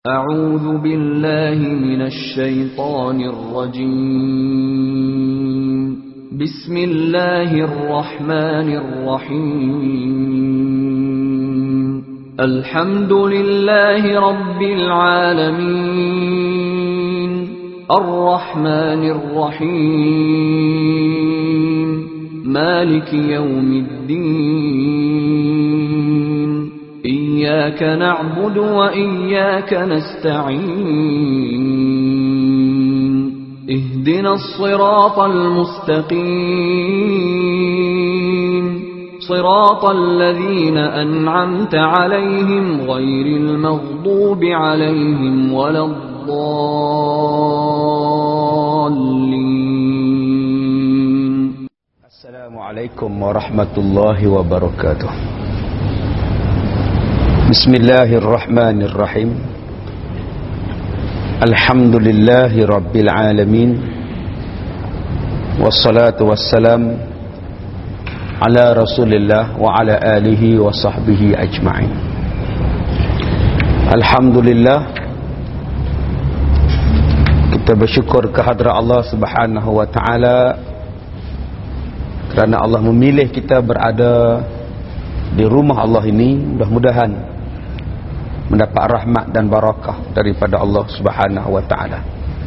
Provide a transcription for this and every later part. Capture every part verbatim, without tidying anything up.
أعوذ بالله من الشيطان الرجيم بسم الله الرحمن الرحيم الحمد لله رب العالمين الرحمن الرحيم مالك يوم الدين إياك نعبد وإياك نستعين اهدنا الصراط المستقيم صراط الذين أنعمت عليهم غير المغضوب عليهم ولا الضالين. السلام عليكم ورحمة الله وبركاته. بسم الله الرحمن الرحيم الحمد لله رب العالمين والصلاة والسلام على رسول الله وعلى آله وصحبه أجمعين. Alhamdulillah, kita bersyukur kehadrat Allah Subhanahu wa taala kerana Allah memilih kita berada di rumah Allah ini. Mudah-mudahan mendapat rahmat dan barakah daripada Allah Subhanahu wa taala.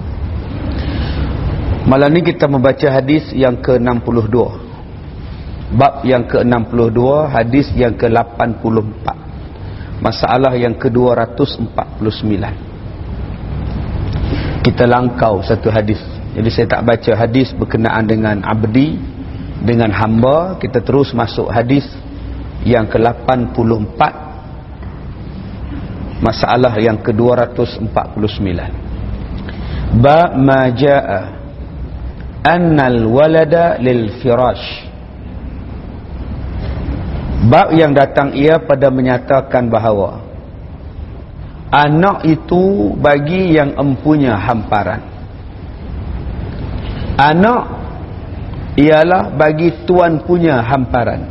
Malam ni kita membaca hadis yang ke enam puluh dua. Bab yang ke enam puluh dua, hadis yang ke lapan puluh empat. Masalah yang ke dua ratus empat puluh sembilan. Kita langkau satu hadis. Jadi saya tak baca hadis berkenaan dengan abdi, dengan hamba. Kita terus masuk hadis yang ke lapan puluh empat. Masalah yang ke dua ratus empat puluh sembilan. Ba ma jaa annal walada lil firash. Bab yang datang ia pada menyatakan bahawa anak itu bagi yang empunya hamparan. Anak ialah bagi tuan punya hamparan.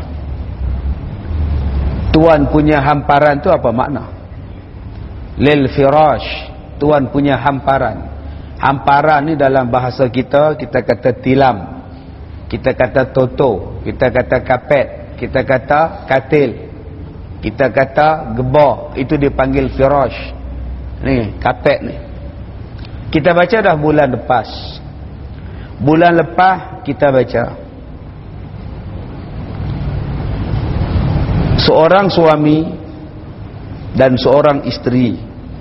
Tuan punya hamparan tu apa makna? Lil firash, tuan punya hamparan. Hamparan ni dalam bahasa kita, kita kata tilam, kita kata toto, kita kata kapet, kita kata katil, kita kata gebah. Itu dipanggil firash. Ni kapet ni. Kita baca dah bulan lepas. Bulan lepas kita baca seorang suami dan seorang isteri.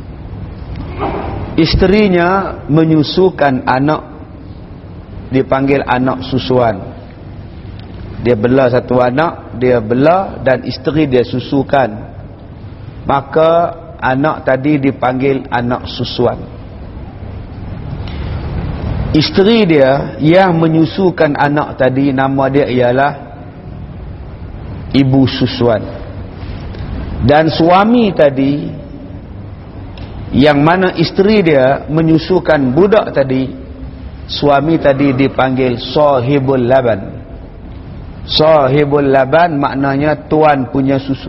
Isterinya menyusukan anak, dipanggil anak susuan. Dia bela satu anak, dia bela, dan isteri dia susukan. Maka anak tadi dipanggil anak susuan. Isteri dia yang menyusukan anak tadi, nama dia ialah ibu susuan. Dan suami tadi, yang mana isteri dia menyusukan budak tadi, suami tadi dipanggil sahibul laban. Sahibul laban maknanya tuan punya susu.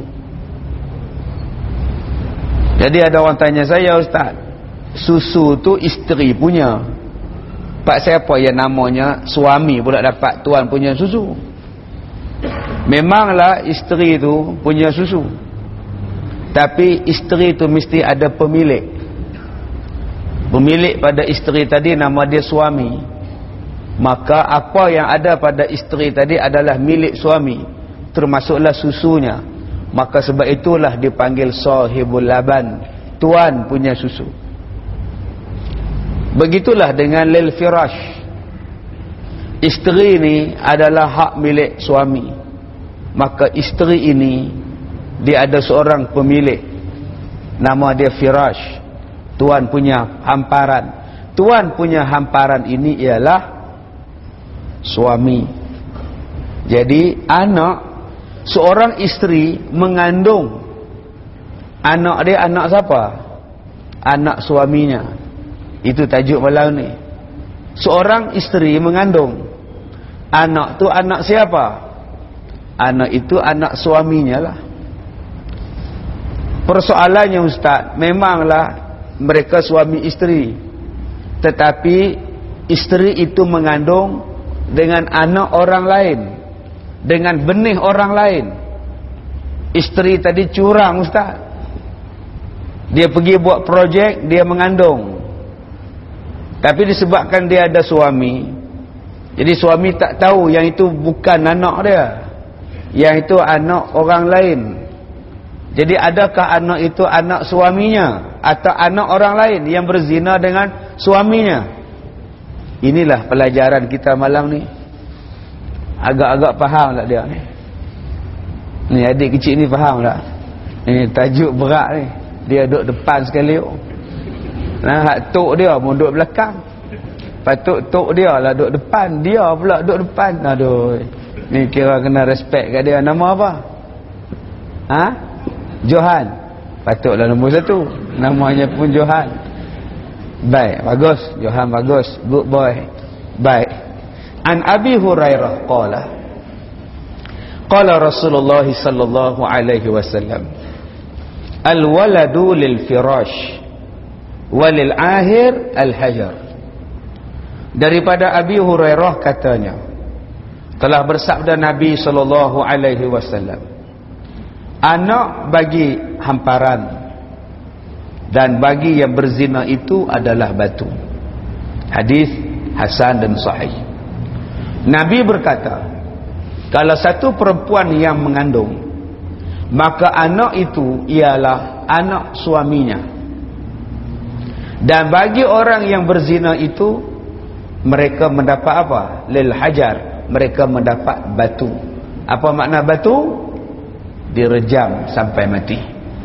Jadi ada orang tanya saya, Ustaz, susu tu isteri punya, pak siapa yang namanya suami pula dapat tuan punya susu? Memanglah isteri tu punya susu, tapi isteri tu mesti ada pemilik. Pemilik pada isteri tadi nama dia suami. Maka apa yang ada pada isteri tadi adalah milik suami, termasuklah susunya. Maka sebab itulah dipanggil sahibul laban, tuan punya susu. Begitulah dengan lil firash. Isteri ini adalah hak milik suami. Maka isteri ini dia ada seorang pemilik, nama dia firash, tuan punya hamparan. Tuan punya hamparan ini ialah suami. Jadi anak, seorang isteri mengandung anak dia, anak siapa? Anak suaminya. Itu tajuk malam ni. Seorang isteri mengandung anak tu, anak siapa? Anak itu anak suaminya lah. Persoalannya Ustaz, memanglah mereka suami isteri, tetapi isteri itu mengandung dengan anak orang lain, dengan benih orang lain. Isteri tadi curang ustaz, dia pergi buat projek, dia mengandung, tapi disebabkan dia ada suami, jadi suami tak tahu yang itu bukan anak dia, yang itu anak orang lain. Jadi adakah anak itu anak suaminya atau anak orang lain yang berzina dengan suaminya? Inilah pelajaran kita malam ni. Agak-agak faham tak dia ni? Ni adik kecil ni faham tak? Ni tajuk berat ni. Dia duduk depan sekali. Nah, hak tok dia pun duduk belakang. Patut tok dia lah duduk depan, dia pula duduk depan. Aduh. Ni kira kena respect kat dia. Nama apa? Ha? Johan. Patutlah nombor satu. Namanya pun Johan. Baik, bagus. Johan bagus. Good boy. Baik. An Abi Hurairah qala qala Rasulullah sallallahu alaihi wasallam, al-waladu lil firash walil ahir al-hajar. Daripada Abi Hurairah katanya, telah bersabda Nabi sallallahu alaihi wasallam, anak bagi hamparan dan bagi yang berzina itu adalah batu. Hadis hasan dan sahih. Nabi berkata, kalau satu perempuan yang mengandung, maka anak itu ialah anak suaminya. Dan bagi orang yang berzina itu, mereka mendapat apa? Lil hajar, mereka mendapat batu. Apa makna batu? Direjam sampai mati.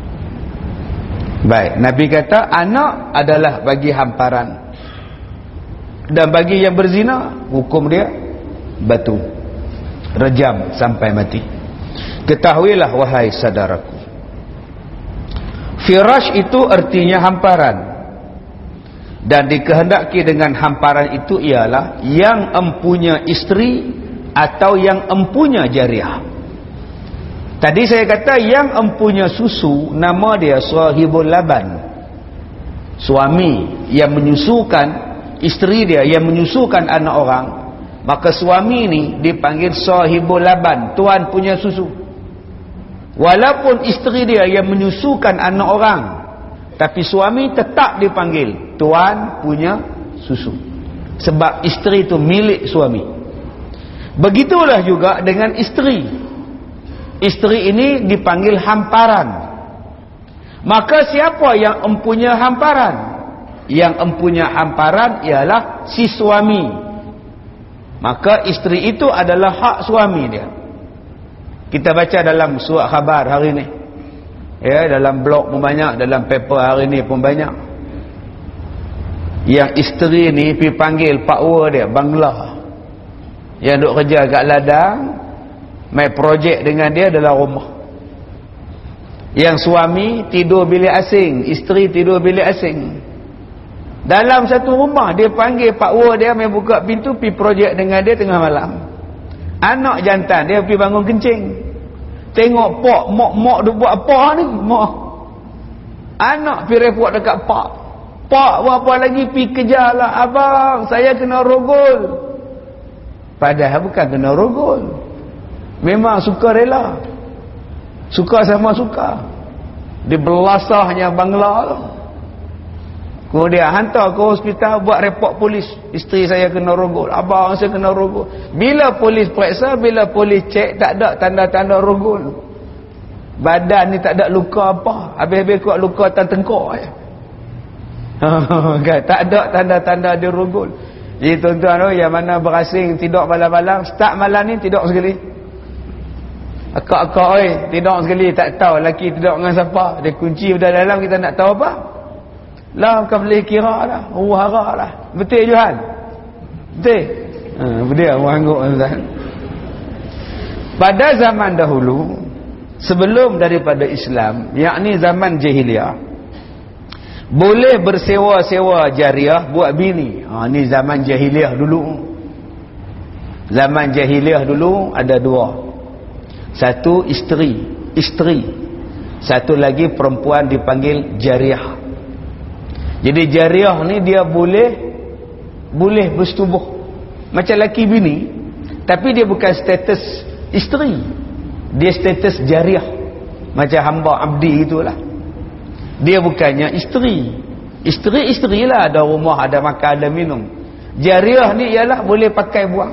Baik, Nabi kata anak adalah bagi hamparan, dan bagi yang berzina hukum dia batu, rejam sampai mati. Ketahuilah wahai saudaraku, firash itu artinya hamparan, dan dikehendaki dengan hamparan itu ialah yang empunya isteri atau yang empunya jariah. Tadi saya kata yang empunya susu, nama dia sahibul laban, suami yang menyusukan isteri dia, yang menyusukan anak orang. Maka suami ni dipanggil sahibul laban, tuan punya susu. Walaupun isteri dia yang menyusukan anak orang, tapi suami tetap dipanggil tuan punya susu, sebab isteri itu milik suami. Begitulah juga dengan isteri. Isteri ini dipanggil hamparan. Maka siapa yang empunya hamparan? Yang empunya hamparan ialah si suami. Maka isteri itu adalah hak suami dia. Kita baca dalam surat khabar hari ini, ya, dalam blog pun banyak, dalam paper hari ini pun banyak. Yang isteri ni pergi panggil pak ua dia, bangla, yang duk kerja kat ladang, main projek dengan dia dalam rumah. Yang suami tidur bilik asing, isteri tidur bilik asing. Dalam satu rumah, dia panggil pak ua dia, main buka pintu, pergi projek dengan dia tengah malam. Anak jantan dia pergi bangun kencing, tengok pak mok mok dia buat apa ni, mok. Anak pergi report dekat pak. Pak buat apa lagi? Pergi kejarlah abang, saya kena rogol. Padahal bukan kena rogol, memang suka rela, suka sama suka. Dia belasahnya bangla tu. Kemudian hantar ke hospital, buat report polis, isteri saya kena rogol, abang saya kena rogol. Bila polis periksa, bila polis cek, tak ada tanda-tanda rogol. Badan ni tak ada luka apa, habis-habis kuat luka tan tengkok je. Kan, tak ada tanda-tanda dia rogol. Jadi tuan-tuan, yang mana berasing tidur malam-malam, start malam ni tidur sekali. Akak-akak oi, tidur sekali, tak tahu lelaki tidur dengan siapa. Dia kunci dah dalam, kita nak tahu apa? Lah, kau boleh kira lah, wahara lah. Betul Johan? Betul? Ha, betul mengangguk. Pada zaman dahulu, sebelum daripada Islam, yakni zaman jahiliah, boleh bersewa-sewa jariah buat bini. Ha, ni zaman jahiliah dulu. Zaman jahiliah dulu ada dua. Satu isteri, isteri. Satu lagi perempuan dipanggil jariah. Jadi jariah ni dia boleh boleh bersetubuh macam laki bini, tapi dia bukan status isteri, dia status jariah, macam hamba abdi itulah. Dia bukannya isteri. Isteri-isteri lah, ada rumah, ada makan, ada minum. Jariah ni ialah boleh pakai buang,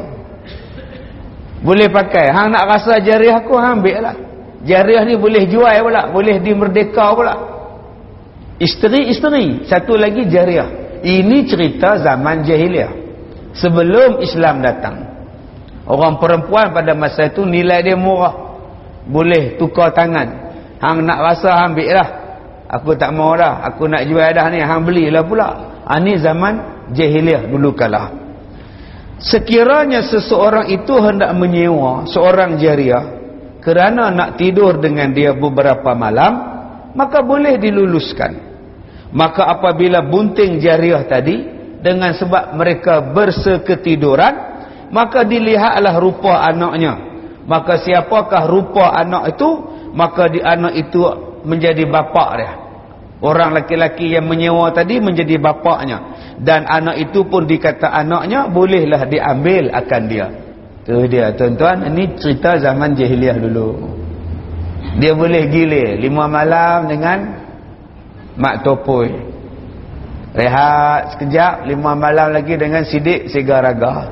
boleh pakai. Hang nak rasa jariah aku, hang ambil lah. Jariah ni boleh jual pula, boleh dimerdeka pula. Isteri-isteri, satu lagi jariah. Ini cerita zaman jahiliah, sebelum Islam datang. Orang perempuan pada masa itu nilai dia murah, boleh tukar tangan. Hang nak rasa, hang ambil lah. Aku tak mau dah, aku nak jual dah ni, hang belilah pula. Ha, ni zaman jahiliah dulu kala. Sekiranya seseorang itu hendak menyewa seorang jariah kerana nak tidur dengan dia beberapa malam, maka boleh diluluskan. Maka apabila bunting jariah tadi dengan sebab mereka berseketiduran, maka dilihatlah rupa anaknya. Maka siapakah rupa anak itu, maka di anak itu menjadi bapak dia. Orang laki-laki yang menyewa tadi menjadi bapaknya, dan anak itu pun dikata anaknya, bolehlah diambil akan dia. Tu dia tuan-tuan, ini cerita zaman jahiliah dulu. Dia boleh gilir lima malam dengan mak topoi, rehat sekejap, lima malam lagi dengan sidik segaraga,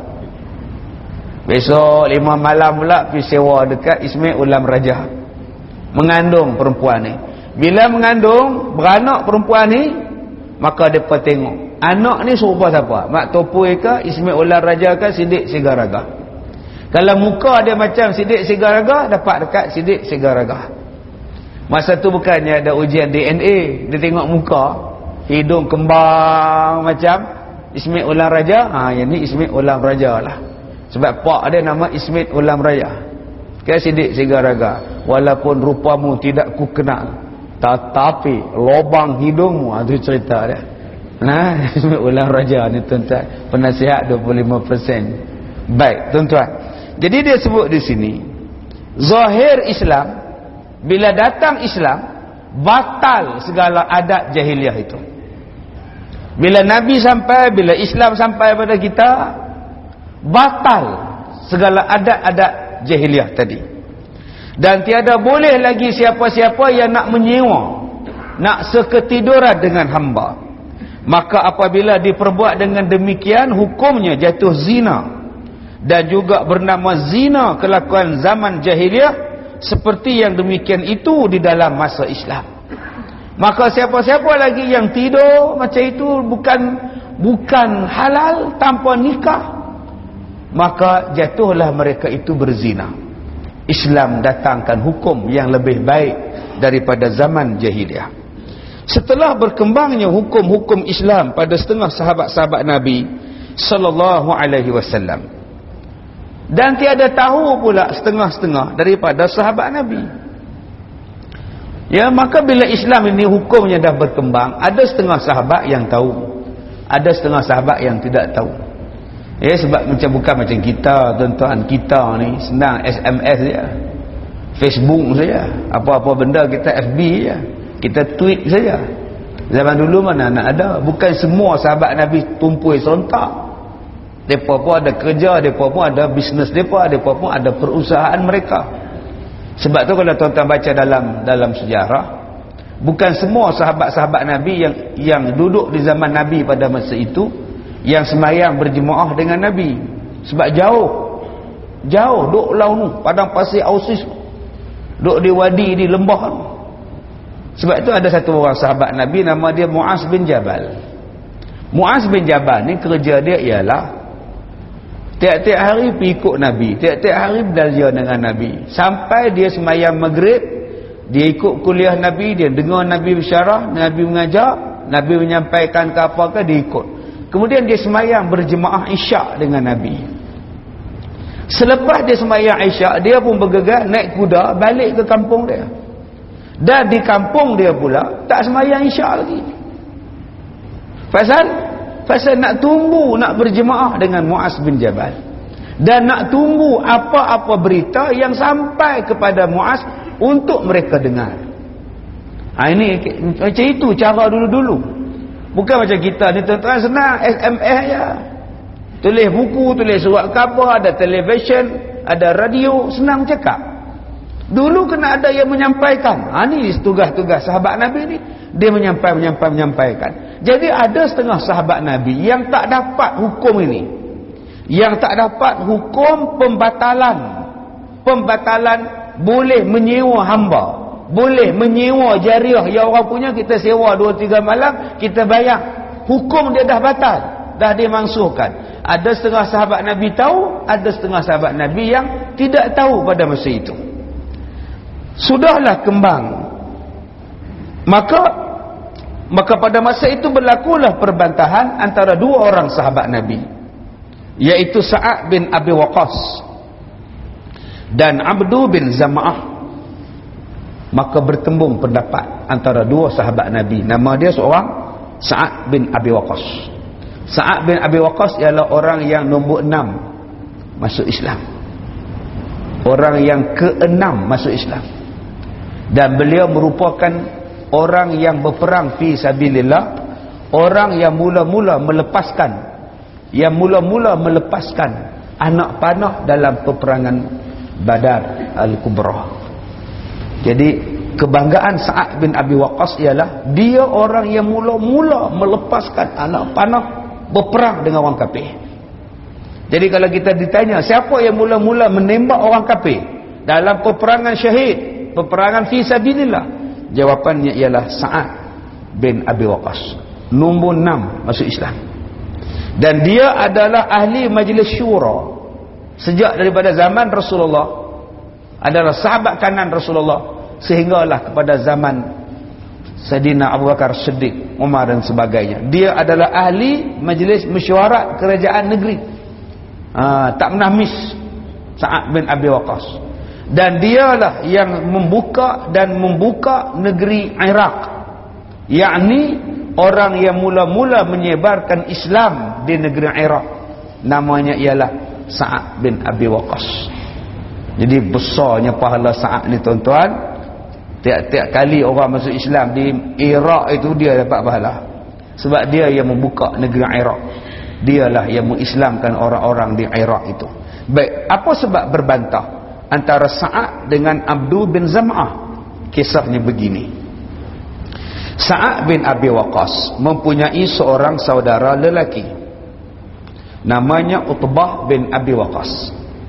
besok lima malam pula pergi sewa dekat Ismail Ulam Raja, mengandung perempuan ni. Bila mengandung beranak perempuan ni, maka depa tengok anak ni serupa siapa, mak topoi ke, Ismail Ulam Raja ke, sidik segaraga. Kalau muka dia macam sidik segaraga, dapat dekat sidik segaraga. Masa tu bukannya ada ujian D N A, dia tengok muka, hidung kembang macam Ismail Ulam Raja, ha, yang ni Ismail Ulam Raja lah, sebab pak dia nama Ismail Ulam Raja. Kan sidik segaraga, walaupun rupamu tidak ku kenal, tetapi lubang hidungmu, itu cerita dia. Nah, Ismail Ulam Raja ni tuan-tuan, penasihat dua puluh lima peratus. Baik tuan-tuan, jadi dia sebut di sini zahir Islam, bila datang Islam, batal segala adat jahiliah itu. Bila Nabi sampai, bila Islam sampai pada kita, batal segala adat-adat jahiliah tadi. Dan tiada boleh lagi siapa-siapa yang nak menyewa, nak seketiduran dengan hamba. Maka apabila diperbuat dengan demikian, hukumnya jatuh zina. Dan juga bernama zina kelakuan zaman jahiliah, seperti yang demikian itu di dalam masa Islam. Maka siapa-siapa lagi yang tidur macam itu, bukan bukan halal tanpa nikah, maka jatuhlah mereka itu berzina. Islam datangkan hukum yang lebih baik daripada zaman jahiliah. Setelah berkembangnya hukum-hukum Islam pada setengah sahabat-sahabat Nabi sallallahu alaihi wasallam, dan tiada tahu pula setengah-setengah daripada sahabat Nabi, ya, maka bila Islam ini hukumnya dah berkembang, ada setengah sahabat yang tahu, ada setengah sahabat yang tidak tahu. Ya, sebab macam bukan macam kita tuan-tuan, kita ni senang S M S saja, Facebook saja, apa-apa benda kita F B saja, kita tweet saja. Zaman dulu mana nak ada, bukan semua sahabat Nabi tumpui sontak. Mereka pun ada kerja, mereka pun ada bisnes mereka, mereka pun ada perusahaan mereka. Sebab tu kalau tuan-tuan baca dalam dalam sejarah, bukan semua sahabat-sahabat Nabi yang yang duduk di zaman Nabi pada masa itu yang semayang berjemaah dengan Nabi. Sebab jauh, jauh duk laut tu, padang pasir Ausis, duk di wadi, di lembah tu. Sebab itu ada satu orang sahabat Nabi, nama dia Muaz bin Jabal. Muaz bin Jabal ni kerja dia ialah tiap-tiap hari pergi ikut Nabi, tiap-tiap hari belajar dengan Nabi, sampai dia semayang maghrib, dia ikut kuliah Nabi, dia dengar Nabi bersyarah, Nabi mengajar, Nabi menyampaikan ke apa ke, dia ikut. Kemudian dia semayang berjemaah isyak dengan Nabi. Selepas dia semayang isyak, dia pun bergegas naik kuda balik ke kampung dia. Dan di kampung dia pula tak semayang isyak lagi. Pasal Pasal nak tunggu nak berjemaah dengan Muaz bin Jabal, dan nak tunggu apa-apa berita yang sampai kepada Muaz untuk mereka dengar. Ha, ini macam itu cara dulu-dulu. Bukan macam kita ni tuan-tuan, senang S M S je. Tulis buku, tulis surat khabar, ada televisyen, ada radio, senang cakap. Dulu kena ada yang menyampaikan. Ha, ni tugas-tugas sahabat Nabi ni. Dia menyampai, menyampai, menyampaikan. Jadi ada setengah sahabat Nabi yang tak dapat hukum ini. Yang tak dapat hukum pembatalan. Pembatalan boleh menyewa hamba. Boleh menyewa jariah yang orang punya, kita sewa dua tiga malam, kita bayar. Hukum dia dah batal. Dah dimansuhkan. Ada setengah sahabat Nabi tahu, ada setengah sahabat Nabi yang tidak tahu pada masa itu. Sudahlah kembang. Maka maka pada masa itu berlakulah perbantahan antara dua orang sahabat Nabi, yaitu Sa'ad bin Abi Waqqas dan Abdu bin Zam'ah. Maka bertembung pendapat antara dua sahabat Nabi. Nama dia seorang Sa'ad bin Abi Waqqas. Sa'ad bin Abi Waqqas ialah orang yang nombor enam masuk Islam. Orang yang keenam masuk Islam. Dan beliau merupakan orang yang berperang fi sabilillah, orang yang mula-mula melepaskan yang mula-mula melepaskan anak panah dalam peperangan Badar Al-Kubra. Jadi kebanggaan Sa'ad bin Abi Waqqas ialah dia orang yang mula-mula melepaskan anak panah berperang dengan orang kafir. Jadi kalau kita ditanya siapa yang mula-mula menembak orang kafir dalam peperangan syahid, peperangan fi sabilillah, jawapannya ialah Sa'ad bin Abi Waqqas, nombor enam masuk Islam. Dan dia adalah ahli majlis syura sejak daripada zaman Rasulullah, adalah sahabat kanan Rasulullah, sehinggalah kepada zaman Sayyidina Abu Bakar Siddiq, Umar dan sebagainya. Dia adalah ahli majlis mesyuarat kerajaan negeri. Ha, tak pernah miss Sa'ad bin Abi Waqqas. Dan dialah yang membuka dan membuka negeri Iraq, yakni orang yang mula-mula menyebarkan Islam di negeri Iraq. Namanya ialah Sa'ad bin Abi Waqqas. Jadi besarnya pahala Sa'ad ni tuan-tuan. Tiap-tiap kali orang masuk Islam di Iraq itu, dia dapat pahala. Sebab dia yang membuka negeri Iraq. Dialah yang mengislamkan orang-orang di Iraq itu. Baik, apa sebab berbantah antara Sa'ad dengan Abdu bin Zam'ah? Kisahnya begini. Sa'ad bin Abi Waqqas mempunyai seorang saudara lelaki, namanya Utbah bin Abi Waqqas.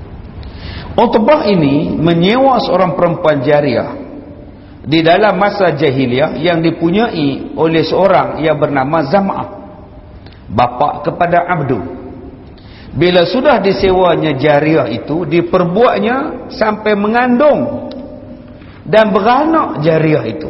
Utbah ini menyewa seorang perempuan jariah di dalam masa jahiliyah yang dipunyai oleh seorang yang bernama Zam'ah, bapa kepada Abdu. Bila sudah disewanya jariah itu, diperbuatnya sampai mengandung dan beranak jariah itu.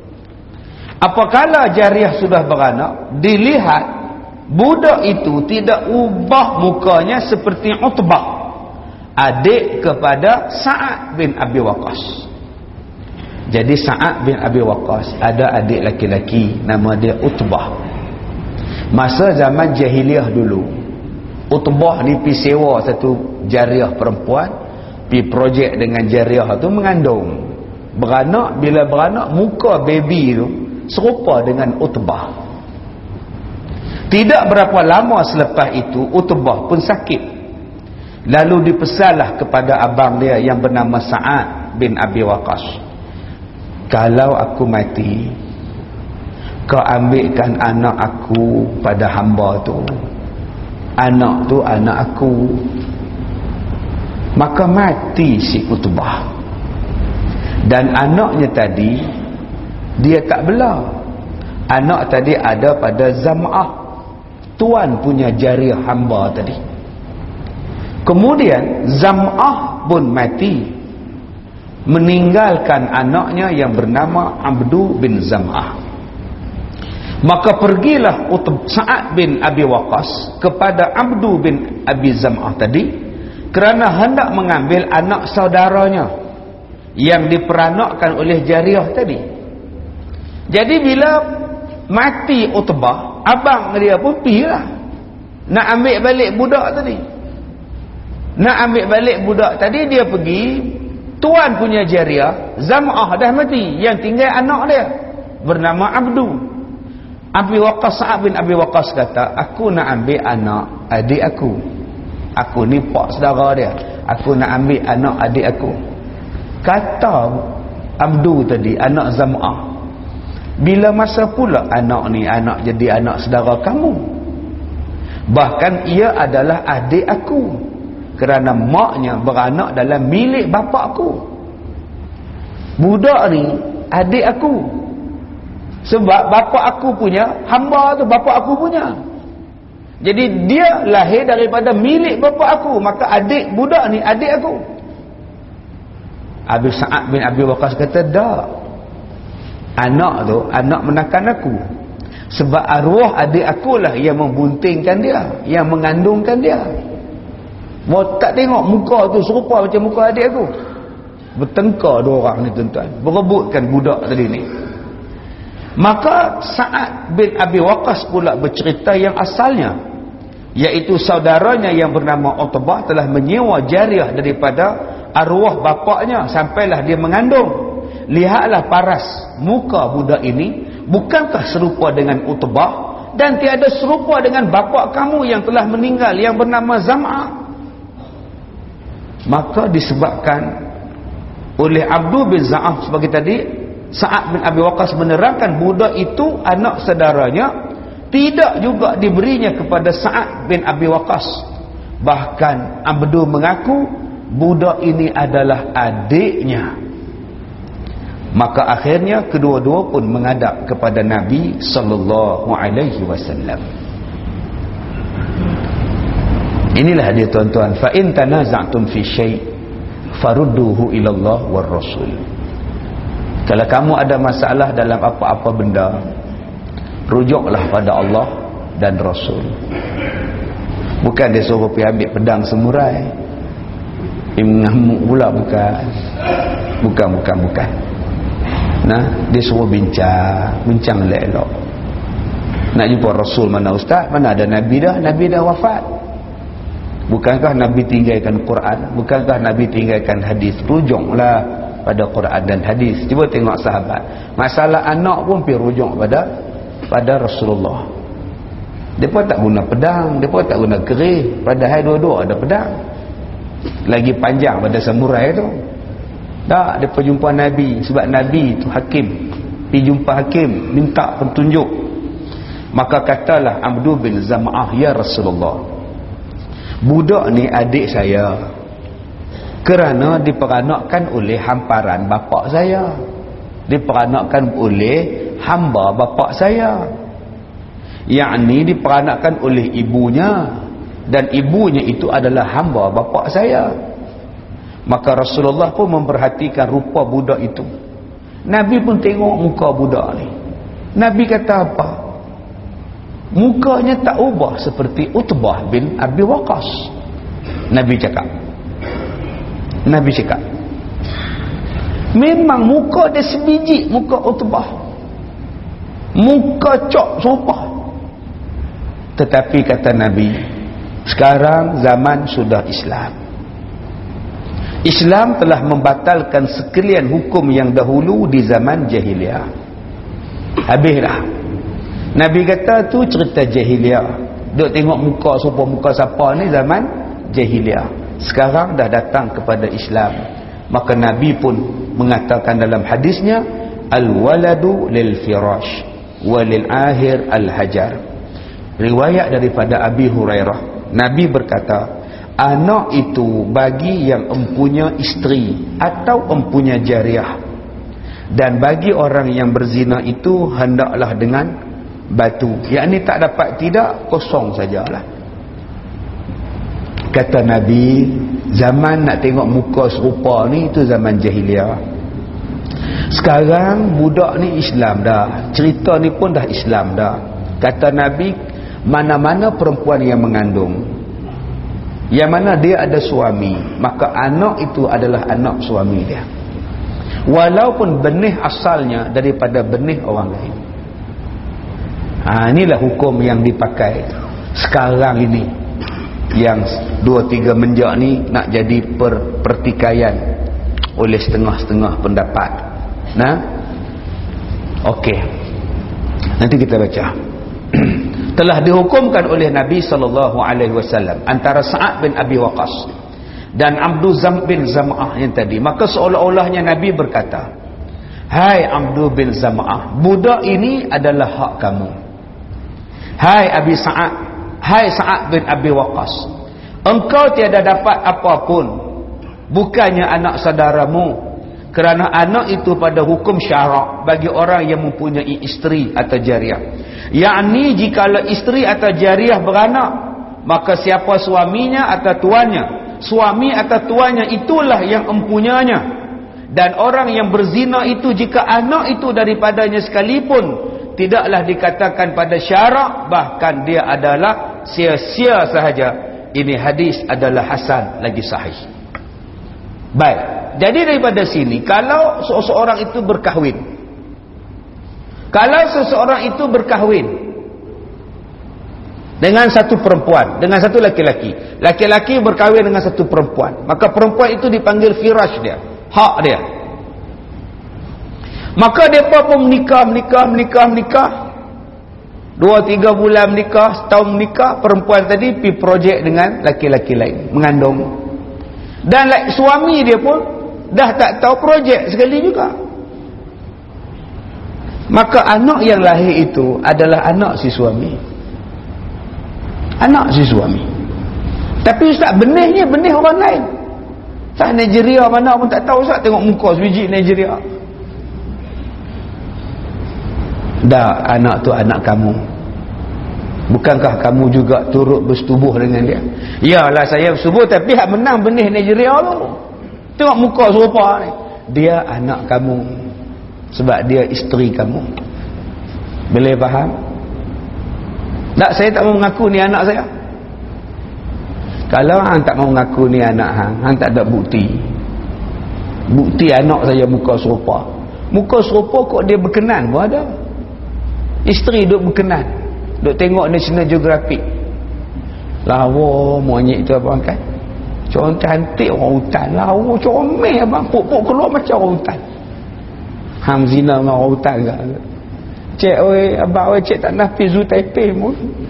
Apakala jariah sudah beranak, dilihat budak itu tidak ubah mukanya seperti Utbah, adik kepada Sa'ad bin Abi Waqqas. Jadi Sa'ad bin Abi Waqqas ada adik laki-laki, nama dia Utbah. Masa zaman jahiliyah dulu, Utbah ni pergi sewa satu jariah perempuan, pergi projek dengan jariah tu, mengandung, beranak. Bila beranak, muka baby tu serupa dengan Utbah. Tidak berapa lama selepas itu, Utbah pun sakit. Lalu dipesanlah kepada abang dia yang bernama Sa'ad bin Abi Waqqas, kalau aku mati, kau ambilkan anak aku pada hamba tu. Anak tu anak aku. Maka mati si Utbah. Dan anaknya tadi, dia tak bela. Anak tadi ada pada Zam'ah, tuan punya jariah hamba tadi. Kemudian Zam'ah pun mati, meninggalkan anaknya yang bernama Abdu bin Zam'ah. Maka pergilah Sa'ad bin Abi Waqqas kepada Abdu bin Abi Zam'ah tadi, kerana hendak mengambil anak saudaranya yang diperanakkan oleh jariah tadi. Jadi bila mati Utbah, abang dia pun pergilah nak ambil balik budak tadi. Nak ambil balik budak tadi, dia pergi. Tuan punya jariah Zam'ah dah mati, yang tinggal anak dia bernama Abdu. Abi Waqqas, Sa'ad bin Abi Waqqas kata, aku nak ambil anak adik aku. Aku ni pak saudara dia. Aku nak ambil anak adik aku. Kata Abdu tadi, anak Zam'ah, bila masa pula anak ni anak jadi anak saudara kamu? Bahkan ia adalah adik aku, kerana maknya beranak dalam milik bapa aku. Budak ni adik aku, sebab bapa aku punya, hamba tu bapa aku punya. Jadi dia lahir daripada milik bapa aku, maka adik budak ni adik aku. Abi Sa'ad bin Abi Waqqas kata, dak, anak tu anak menakan aku, sebab arwah adik akulah yang membuntingkan dia, yang mengandungkan dia. Mau tak tengok muka tu serupa macam muka adik aku. Bertengkar dua orang ni tuan-tuan, berebutkan budak tadi ni. Maka Sa'ad bin Abi Waqqas pula bercerita yang asalnya, iaitu saudaranya yang bernama Utbah telah menyewa jariah daripada arwah bapaknya sampailah dia mengandung. Lihatlah paras muka budak ini, bukankah serupa dengan Utbah, dan tiada serupa dengan bapa kamu yang telah meninggal yang bernama Zam'ah. Maka disebabkan oleh Abdu bin Za'af sebagai tadi, Sa'ad bin Abi Waqqas menerangkan budak itu anak saudaranya, tidak juga diberinya kepada Sa'ad bin Abi Waqqas. Bahkan Abdu mengaku budak ini adalah adiknya. Maka akhirnya kedua-dua pun menghadap kepada Nabi sallallahu alaihi wasallam. Inilah dia tuan-tuan, fa in tanaza'tum fi syai' farudduhu ila Allah war Rasul. Kalau kamu ada masalah dalam apa-apa benda, rujuklah pada Allah dan Rasul. Bukan dia suruh pergi ambil pedang samurai, mengamuk pula, bukan. Bukan, bukan, bukan. Nah, dia suruh bincang, bincang elok-elok. Nak jumpa Rasul mana ustaz? Mana ada Nabi dah? Nabi dah wafat. Bukankah Nabi tinggalkan Quran? Bukankah Nabi tinggalkan hadis? Rujuklah pada Quran dan hadis. Cuba tengok sahabat, masalah anak pun pergi rujuk pada pada Rasulullah. Depa tak guna pedang, depa tak guna kerih, padahal dua-dua ada pedang. Lagi panjang pada samurai tu. Tak, depa jumpa Nabi, sebab Nabi tu hakim. Pergi jumpa hakim, minta petunjuk. Maka katalah Abdu bin Zam'ah, ya Rasulullah, budak ni adik saya, kerana diperanakkan oleh hamparan bapa saya, diperanakkan oleh hamba bapa saya, yakni diperanakkan oleh ibunya, dan ibunya itu adalah hamba bapa saya. Maka Rasulullah pun memperhatikan rupa budak itu. Nabi pun tengok muka budak ni. Nabi kata apa? Mukanya tak ubah seperti Utbah bin Abi Waqqas. Nabi cakap, Nabi cakap, memang muka dia sebiji muka Utbah, muka cok serupa. Tetapi kata Nabi, sekarang zaman sudah Islam. Islam telah membatalkan sekalian hukum yang dahulu di zaman jahiliah. Habislah. Nabi kata tu cerita jahiliah. Duk tengok muka serupa muka siapa ni zaman jahiliah. Sekarang dah datang kepada Islam. Maka Nabi pun mengatakan dalam hadisnya, al-waladu lil firash walil ahir al-hajar. Riwayat daripada Abi Hurairah, Nabi berkata, anak itu bagi yang empunya isteri atau empunya jariah, dan bagi orang yang berzina itu hendaklah dengan batu, yakni tak dapat tidak, kosong sajalah. Kata Nabi, zaman nak tengok muka serupa ni itu zaman jahiliah. Sekarang budak ni Islam dah, cerita ni pun dah Islam dah. Kata Nabi, mana-mana perempuan yang mengandung, yang mana dia ada suami, maka anak itu adalah anak suami dia, walaupun benih asalnya daripada benih orang lain. Ha, inilah hukum yang dipakai sekarang ini, yang dua tiga menjak ni nak jadi per, pertikaian oleh setengah-setengah pendapat. Nah, okey. Nanti kita baca. Telah dihukumkan oleh Nabi sallallahu alaihi wasallam antara Sa'ad bin Abi Waqqas dan Abdul Zam bin Zam'ah yang tadi. Maka seolah-olahnya Nabi berkata, hai Abdul bin Zam'ah, budak ini adalah hak kamu. Hai Abi Sa'ad, hai Sa'ad bin Abi Waqqas, engkau tiada dapat apapun bukannya anak saudaramu, kerana anak itu pada hukum syarak bagi orang yang mempunyai isteri atau jariah. Yakni jikalau isteri atau jariah beranak, maka siapa suaminya atau tuannya, suami atau tuannya itulah yang empunyanya. Dan orang yang berzina itu, jika anak itu daripadanya sekalipun, tidaklah dikatakan pada syarak, bahkan dia adalah sia-sia sahaja. Ini hadis adalah hasan lagi sahih. Baik, jadi daripada sini, kalau seseorang itu berkahwin, kalau seseorang itu berkahwin dengan satu perempuan, dengan satu laki-laki, laki-laki berkahwin dengan satu perempuan, maka perempuan itu dipanggil firash dia, hak dia. Maka mereka pun menikah, menikah, menikah, menikah. Dua, tiga bulan menikah, setahun menikah, perempuan tadi pergi projek dengan laki-laki lain, mengandung. Dan suami dia pun dah tak tahu projek sekali juga. Maka anak yang lahir itu adalah anak si suami. Anak si suami. Tapi ustaz, benihnya benih orang lain. Ustaz, Nigeria mana pun tak tahu ustaz, tengok muka sebiji Nigeria. Dah, anak tu anak kamu. Bukankah kamu juga turut bersetubuh dengan dia? Yalah, saya bersetubuh, tapi hak menang benih Nigeria tu. Tengok muka serupa ni. Dia anak kamu. Sebab dia isteri kamu. Boleh faham? Tak, saya tak mau mengaku ni anak saya. Kalau hang tak mau mengaku ni anak hang, hang tak ada bukti. Bukti anak saya muka serupa. Muka serupa kok dia berkenan pun ada. Isteri duk berkenan. Duk tengok National Geographic. Lawa monyet tu abang kan. Corang cantik orang hutan. Lawa comel abang. Pok-pok keluar macam orang hutan. Hang zina dengan orang hutan ke? Cik oi, abang oi, cik tak nak pergi Zoo Taipei pun.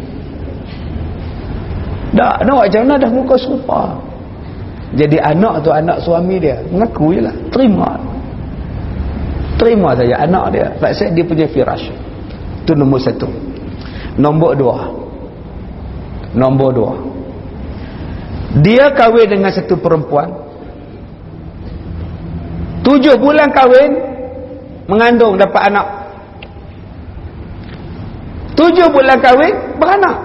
Tak, nak macam mana dah muka serupa. Jadi anak tu anak suami dia. Mengaku je lah. Terima. Terima saja anak dia. Sebab dia punya firash. Itu nombor satu. Nombor dua. Nombor dua. Dia kahwin dengan satu perempuan. Tujuh bulan kahwin, mengandung, dapat anak. Tujuh bulan kahwin, beranak.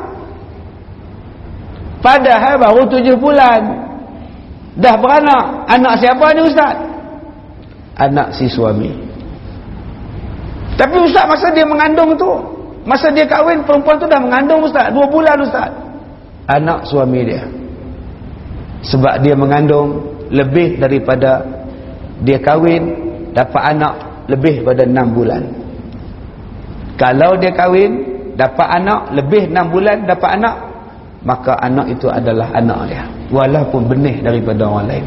Padahal baru tujuh bulan dah beranak. Anak siapa ni ustaz? Anak si suami. Tapi ustaz, masa dia mengandung tu, masa dia kahwin, perempuan tu dah mengandung ustaz, dua bulan ustaz. Anak suami dia. Sebab dia mengandung lebih daripada dia kahwin, dapat anak lebih pada enam bulan. Kalau dia kahwin, dapat anak lebih enam bulan, dapat anak, maka anak itu adalah anak dia, walaupun benih daripada orang lain.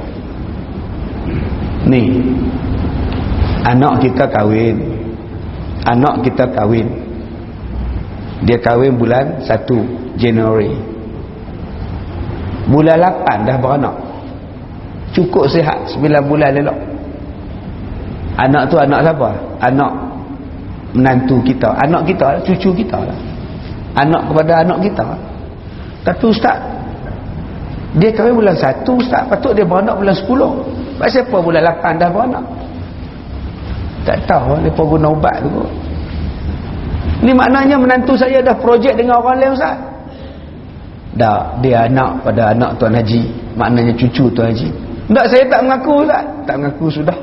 Ni anak kita kahwin, anak kita kahwin, dia kahwin bulan satu Januari, bulan lapan dah beranak, cukup sihat sembilan bulan elok. Anak tu anak siapa? Anak menantu kita, anak kita, cucu kita lah, anak kepada anak kita. Tapi ustaz, dia kahwin bulan satu ustaz, patut dia beranak bulan sepuluh. Pasal apa bulan lapan dah beranak? Tak tahu mereka guna ubat tu. Ni maknanya menantu saya dah projek dengan orang lain ustaz. Dah, dia anak pada anak Tuan Haji, maknanya cucu Tuan Haji. Tak, saya tak mengaku ustaz. Tak mengaku sudah.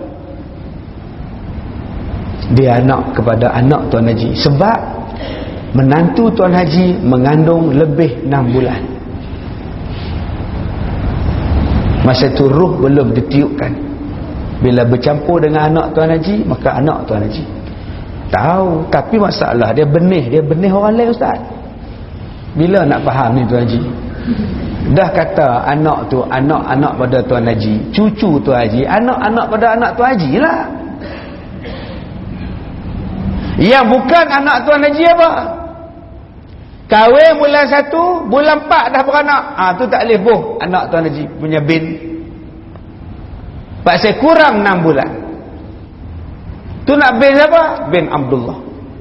Dia anak kepada anak Tuan Haji. Sebab menantu Tuan Haji mengandung lebih enam bulan. Masa itu ruh belum ditiupkan. Bila bercampur dengan anak Tuan Haji, maka anak Tuan Haji. Tahu, tapi masalah dia benih, dia benih orang lain ustaz. Bila nak faham ni Tuan Haji? Dah kata anak tu anak-anak pada Tuan Haji, cucu Tuan Haji, anak-anak pada anak Tuan Haji lah. Yang bukan anak Tuan Haji apa? Kahwin bulan satu, bulan empat dah beranak. Ah ha, tu tak boleh boh anak Tuan Haji punya bin. Pasal kurang enam bulan. Tu nak bin siapa? Bin Abdullah.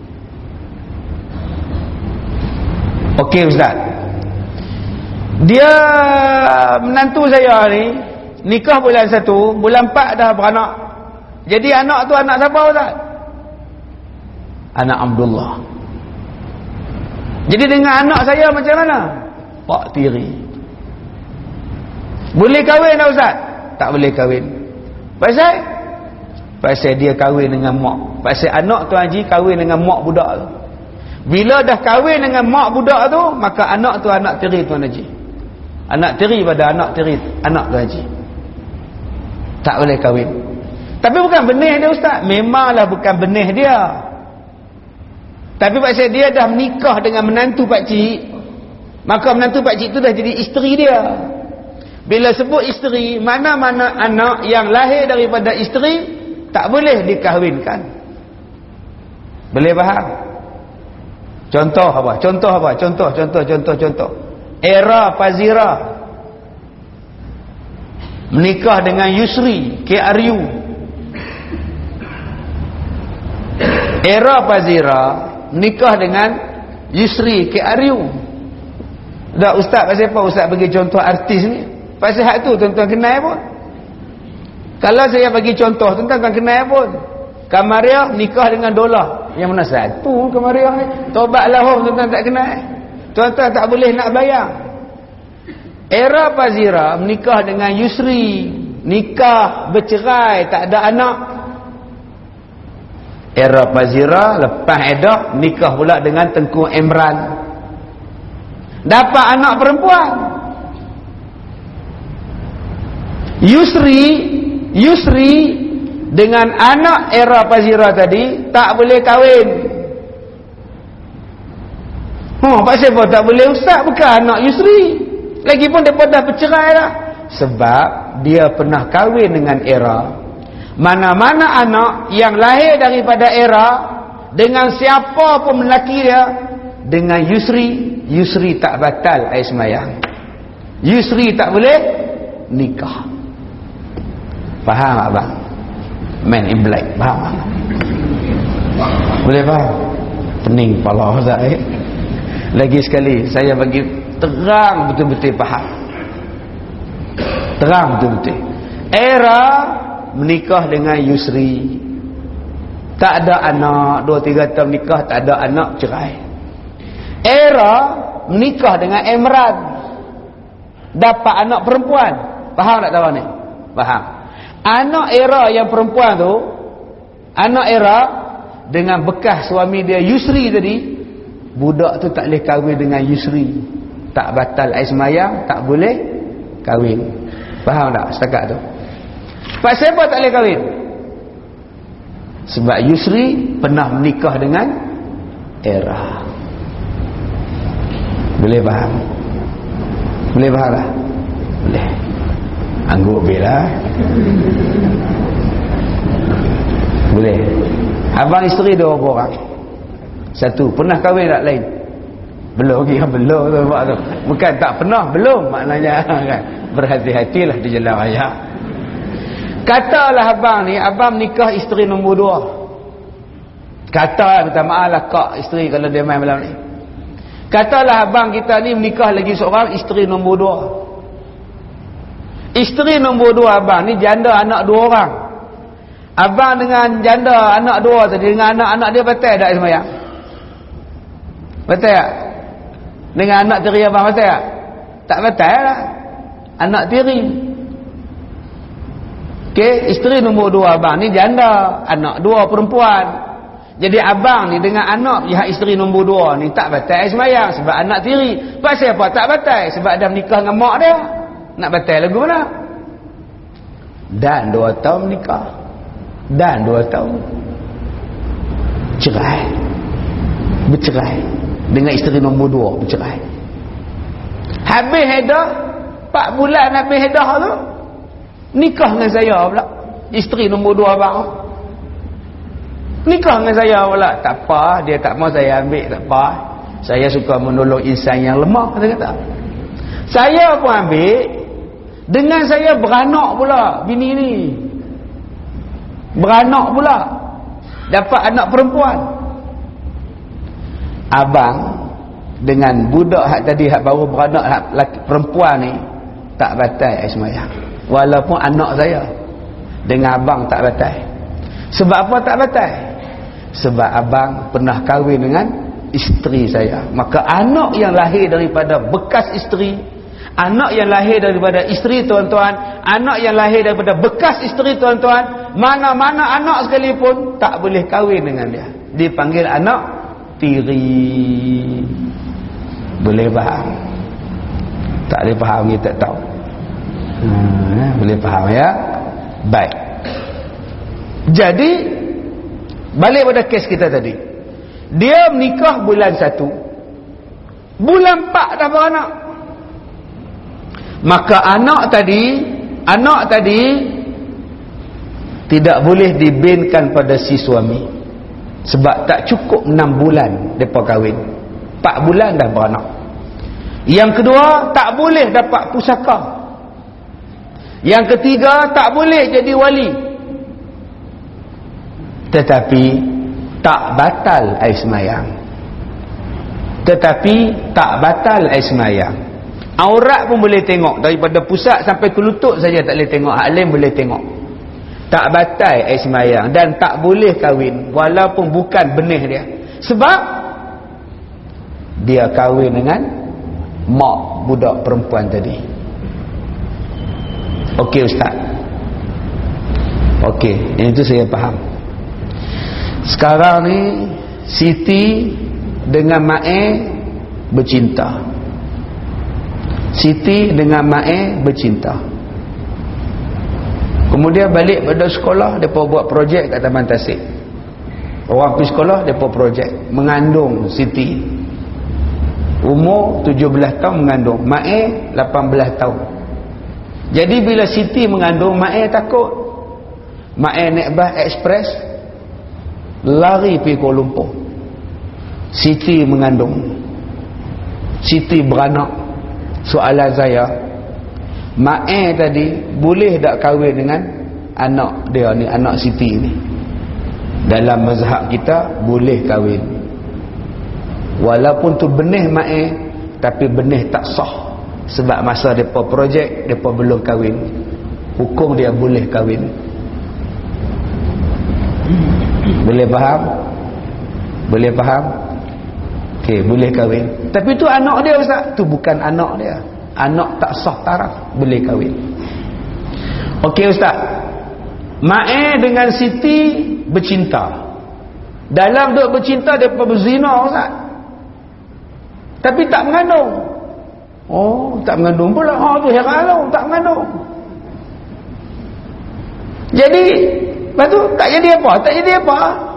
Okey Ustaz. Dia menantu saya ni nikah bulan satu, bulan empat dah beranak. Jadi anak tu anak siapa Ustaz? Anak Abdullah. Jadi dengan anak saya macam mana? Pak tiri. Boleh kahwin tak Ustaz? Tak boleh kahwin. Pasal? Pasal dia kahwin dengan mak. Pasal anak Tuan Haji kahwin dengan mak budak tu. Bila dah kahwin dengan mak budak tu, maka anak tu anak tiri Tuan Haji. Anak tiri pada anak tiri anak Tuan Haji. Tak boleh kahwin. Tapi bukan benih dia Ustaz. Memanglah bukan benih dia. Tapi pasal dia dah menikah dengan menantu pakcik, maka menantu pakcik tu dah jadi isteri dia. Bila sebut isteri, mana-mana anak yang lahir daripada isteri tak boleh dikahwinkan. Boleh faham? Contoh apa? Contoh apa? Contoh, contoh, contoh, contoh. Era Fazira menikah dengan Yusri K R U. Era Fazira nikah dengan Yusri K R U. Dah Ustaz pasal apa Ustaz bagi contoh artis ni? Pasal hak tu tuan-tuan kenal pun. Kalau saya bagi contoh tuan-tuan kan kenal pun. Kamariah nikah dengan Dolah. Yang mana satu Kamariah ni? Tobatlah hom tuan-tuan tak kenal. Tuan-tuan tak boleh nak bayang. Era Fazira menikah dengan Yusri, nikah bercerai, tak ada anak. Era Fazira lepas edah nikah pula dengan Tengku Imran, dapat anak perempuan. Yusri Yusri dengan anak era Fazira tadi tak boleh kahwin. Oh, pasal apa tak boleh Ustaz? Bukan anak Yusri. Lagipun mereka dah bercerai dah. Sebab dia pernah kahwin dengan era. Mana-mana anak yang lahir daripada era dengan siapa pun lelaki dia, dengan Yusri, Yusri tak batal air semayang. Yusri tak boleh nikah. Faham abang? Man in black. Faham? Boleh faham? Pening kepala Ustaz eh? Lagi sekali saya bagi terang betul-betul faham. Terang betul-betul. Era menikah dengan Yusri, tak ada anak, dua tiga tahun nikah tak ada anak, cerai. Era menikah dengan Imran, dapat anak perempuan. Faham tak tahu ni? Faham. Anak era yang perempuan tu, anak era dengan bekas suami dia Yusri tadi, budak tu tak boleh kahwin dengan Yusri. Tak batal air semayang, tak boleh kahwin. Faham tak setakat tu? Pasal apa tak boleh kahwin? Sebab Yusri pernah menikah dengan era. Boleh faham? Boleh faham tak? Boleh. Angguk bila. Boleh. Abang isteri dua orang. Satu pernah kahwin tak lain? Belum lagi, belum tu, tu. Bukan tak pernah, belum maknanya kan. Berhati-hatilah di jalan raya. Katalah abang ni, abang nikah isteri nombor dua. Kata, minta maaf lah kak isteri kalau dia main malam ni. Katalah abang kita ni menikah lagi seorang isteri nombor dua. Isteri nombor dua abang ni janda anak dua orang. Abang dengan janda anak dua tadi, dengan anak-anak dia batal tak semayang? Batal tak? Dengan anak tiri abang batal tak? Tak batal lah. Anak tiri. Okey, isteri nombor dua abang ni janda, anak dua perempuan. Jadi abang ni dengan anak pihak isteri nombor dua ni tak batal semayang sebab anak tiri. Pasal apa tak batal? Sebab dah menikah dengan mak dia. Nak batal lagu mana? Dan dua tahun menikah. Dan dua tahun cerai. Bercerai dengan isteri nombor dua, bercerai. Habis edah empat bulan habis edah tu nikah dengan saya pula, isteri nombor dua abang. Nikah dengan saya pula. Tak apa, dia tak mau saya ambil, tak apa. Saya suka menolong insan yang lemah, dia kata. Saya pun ambil. Dengan saya beranak pula bini ni. Beranak pula. Dapat anak perempuan. Abang dengan budak hak tadi hak baru beranak hak laki, perempuan ni tak batal air sembahyang. Walaupun anak saya. Dengan abang tak batal. Sebab apa tak batal? Sebab abang pernah kahwin dengan isteri saya. Maka anak yang lahir daripada bekas isteri, anak yang lahir daripada isteri tuan-tuan, anak yang lahir daripada bekas isteri tuan-tuan, mana-mana anak sekalipun tak boleh kahwin dengan dia. Dipanggil anak tiri. Boleh faham? Tak boleh faham kita tak tahu. Hmm, boleh faham ya? Baik. Jadi balik pada kes kita tadi. Dia menikah bulan satu. Bulan empat dah beranak. Maka anak tadi, anak tadi tidak boleh dibinkan pada si suami. Sebab tak cukup enam bulan mereka kahwin. empat bulan dah beranak. Yang kedua, tak boleh dapat pusaka. Yang ketiga, tak boleh jadi wali. Tetapi tak batal air semayang. Tetapi tak batal air semayang. Aurat pun boleh tengok. Daripada pusat sampai ke lutut saja tak boleh tengok. Hak lain boleh tengok. Tak batal air semayang. Dan tak boleh kahwin. Walaupun bukan benih dia. Sebab dia kahwin dengan mak budak perempuan tadi. Okey Ustaz. Okey. Yang itu saya faham. Sekarang ni Siti dengan Mae bercinta. Siti dengan Mae bercinta. Kemudian balik pada sekolah, mereka buat projek kat Taman Tasik. Orang pergi sekolah, mereka projek mengandung Siti. Umur tujuh belas tahun mengandung, Mae lapan belas tahun. Jadi bila Siti mengandung, Mae takut. Mae naik bas ekspres, lari pergi Kuala Lumpur. Siti mengandung, Siti beranak. Soalan saya, Mae tadi boleh tak kahwin dengan anak dia ni, anak Siti ni? Dalam mazhab kita boleh kahwin. Walaupun tu benih Mae, tapi benih tak sah. Sebab masa mereka projek, mereka belum kahwin. Hukum dia boleh kahwin. Boleh faham? Boleh faham? Okey, boleh kahwin. Tapi tu anak dia Ustaz. Tu bukan anak dia. Anak tak sah taraf, boleh kahwin. Okey Ustaz. Mae dengan Siti bercinta. Dalam duk bercinta, mereka berzina Ustaz. Tapi tak mengandung. Oh, tak mengandung pula. Oh, tu heran lah. Tak mengandung. Jadi, lepas tu tak jadi apa? Tak jadi apa?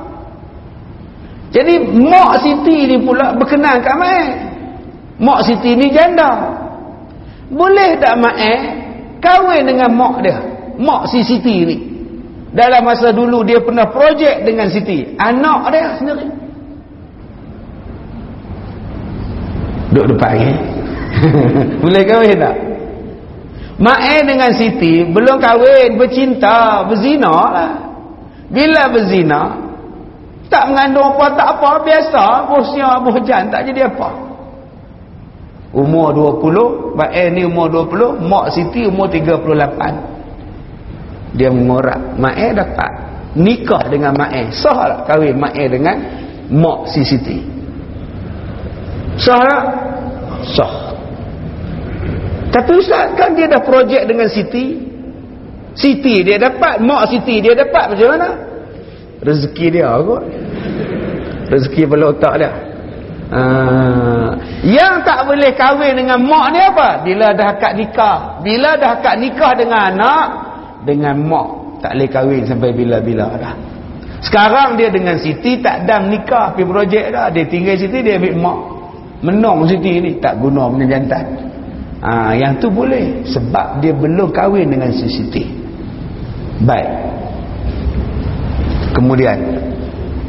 Jadi, mak Siti ni pula berkenan kat Mae. Mak Siti ni janda. Boleh tak Mae kahwin dengan mak dia? Mak si Siti ni. Dalam masa dulu dia pernah projek dengan Siti. Anak dia sendiri. Duduk depan ni. Boleh kahwin tak? Mae dengan Siti belum kahwin, bercinta, berzina lah. Bila berzina, tak mengandung apa, tak apa, biasa, bosnya bohjan, tak jadi apa. Umur dua puluh, Mae ni umur dua puluh, mak Siti umur tiga puluh lapan. Dia mengorak, Mae dapat nikah dengan Mae. Sah tak kahwin Mae dengan mak si Siti? Sah tak? Sah. Tapi Ustaz, kan dia dah projek dengan Siti. Siti dia dapat, mak Siti dia dapat, macam mana? Rezeki dia kot. Rezeki pada otak dia. Uh, yang tak boleh kahwin dengan mak ni apa? Bila dah akad nikah. Bila dah akad nikah dengan anak, dengan mak tak boleh kahwin sampai bila-bila dah. Sekarang dia dengan Siti tak dam nikah, pergi projek dah. Dia tinggal Siti, dia ambil mak. Menong Siti ni, tak guna punya jantan. Ha, yang tu boleh sebab dia belum kahwin dengan si Siti. Baik. Kemudian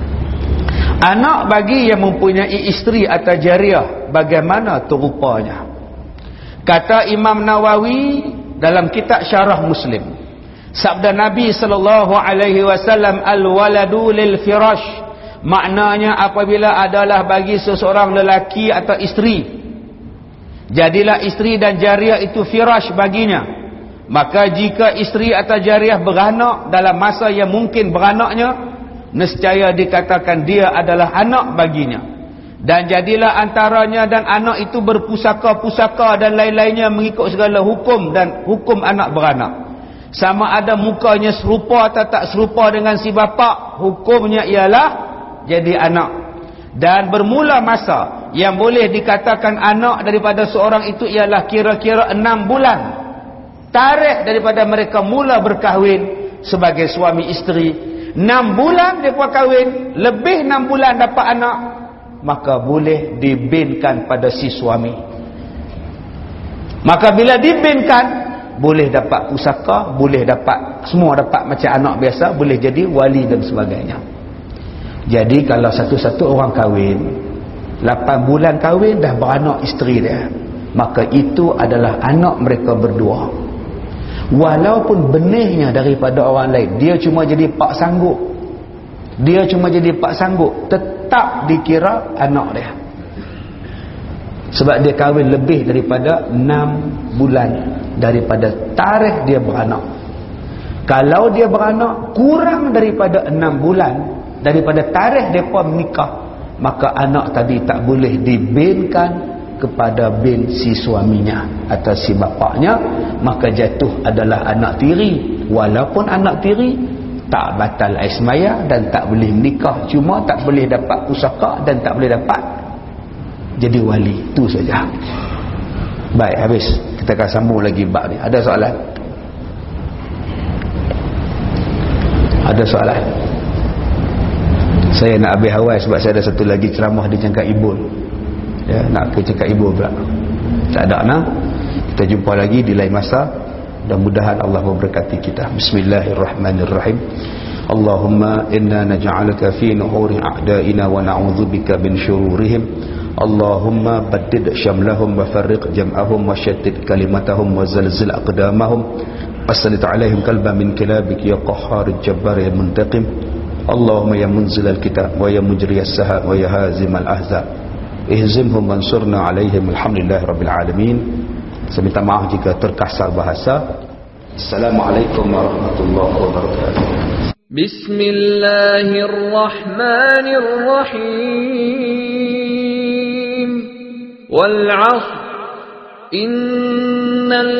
Anak bagi yang mempunyai isteri atau jariah, bagaimana tu rupanya? Kata Imam Nawawi dalam kitab Syarah Muslim, sabda Nabi sallallahu alaihi wasallam, al-waladu lil firash, maknanya apabila adalah bagi seseorang lelaki atau isteri, jadilah isteri dan jariah itu firash baginya. Maka jika isteri atau jariah beranak dalam masa yang mungkin beranaknya, nescaya dikatakan dia adalah anak baginya. Dan jadilah antaranya dan anak itu berpusaka-pusaka dan lain-lainnya mengikut segala hukum dan hukum anak beranak. Sama ada mukanya serupa atau tak serupa dengan si bapa, hukumnya ialah jadi anak. Dan bermula masa yang boleh dikatakan anak daripada seorang itu ialah kira-kira enam bulan. Tarikh daripada mereka mula berkahwin sebagai suami isteri. Enam bulan mereka kahwin, lebih enam bulan dapat anak, maka boleh dibinkan pada si suami. Maka bila dibinkan, boleh dapat pusaka, boleh dapat, semua dapat macam anak biasa, boleh jadi wali dan sebagainya. Jadi kalau satu-satu orang kahwin, lapan bulan kahwin dah beranak isteri dia, maka itu adalah anak mereka berdua. Walaupun benihnya daripada orang lain, dia cuma jadi pak sanggup, dia cuma jadi pak sanggup, tetap dikira anak dia, sebab dia kahwin lebih daripada enam bulan daripada tarikh dia beranak. Kalau dia beranak kurang daripada enam bulan daripada tarikh mereka menikah, maka anak tadi tak boleh dibinkan kepada bin si suaminya atau si bapaknya, maka jatuh adalah anak tiri. Walaupun anak tiri, tak batal ismaya dan tak boleh menikah, cuma tak boleh dapat pusaka dan tak boleh dapat jadi wali. Itu saja. Baik, habis. Kita akan sambung lagi bab ni. Ada soalan? Ada soalan? Saya nak habis awal sebab saya ada satu lagi ceramah di Cangkat Ibul. Ya, nak ke Cangkat Ibul pula. Tak ada nak. Kita jumpa lagi di lain masa. Mudah-mudahan Allah memberkati kita. Bismillahirrahmanirrahim. Allahumma inna naj'aluka fi nuhuri a'da'ina wa na'udzubika min syururihim. Allahumma baddid syamlahum wa farriq jam'ahum wa syattid kalimatahum wa zalzil aqdamahum aslit alaihim kalban min kilabik ya qahhar jabbar ya muntaqim. Allahumma ya munzil al-kitab wa ya mujri as-sahab wa ya hazim al-ahzab ihzimhum wansurna alaihim. Alhamdulillahi rabbil alamin. Saya minta maaf jika terkasar bahasa. Assalamualaikum warahmatullahi wabarakatuh. Bismillahirrahmanirrahim. Wal 'ashr innal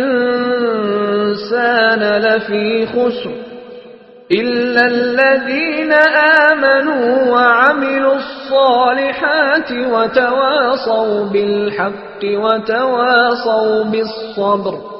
insana lafi khusr illa alladhina amanu wa 'amilus salihati wa tawasaw bil haqqi wa tawasaw bis sabr.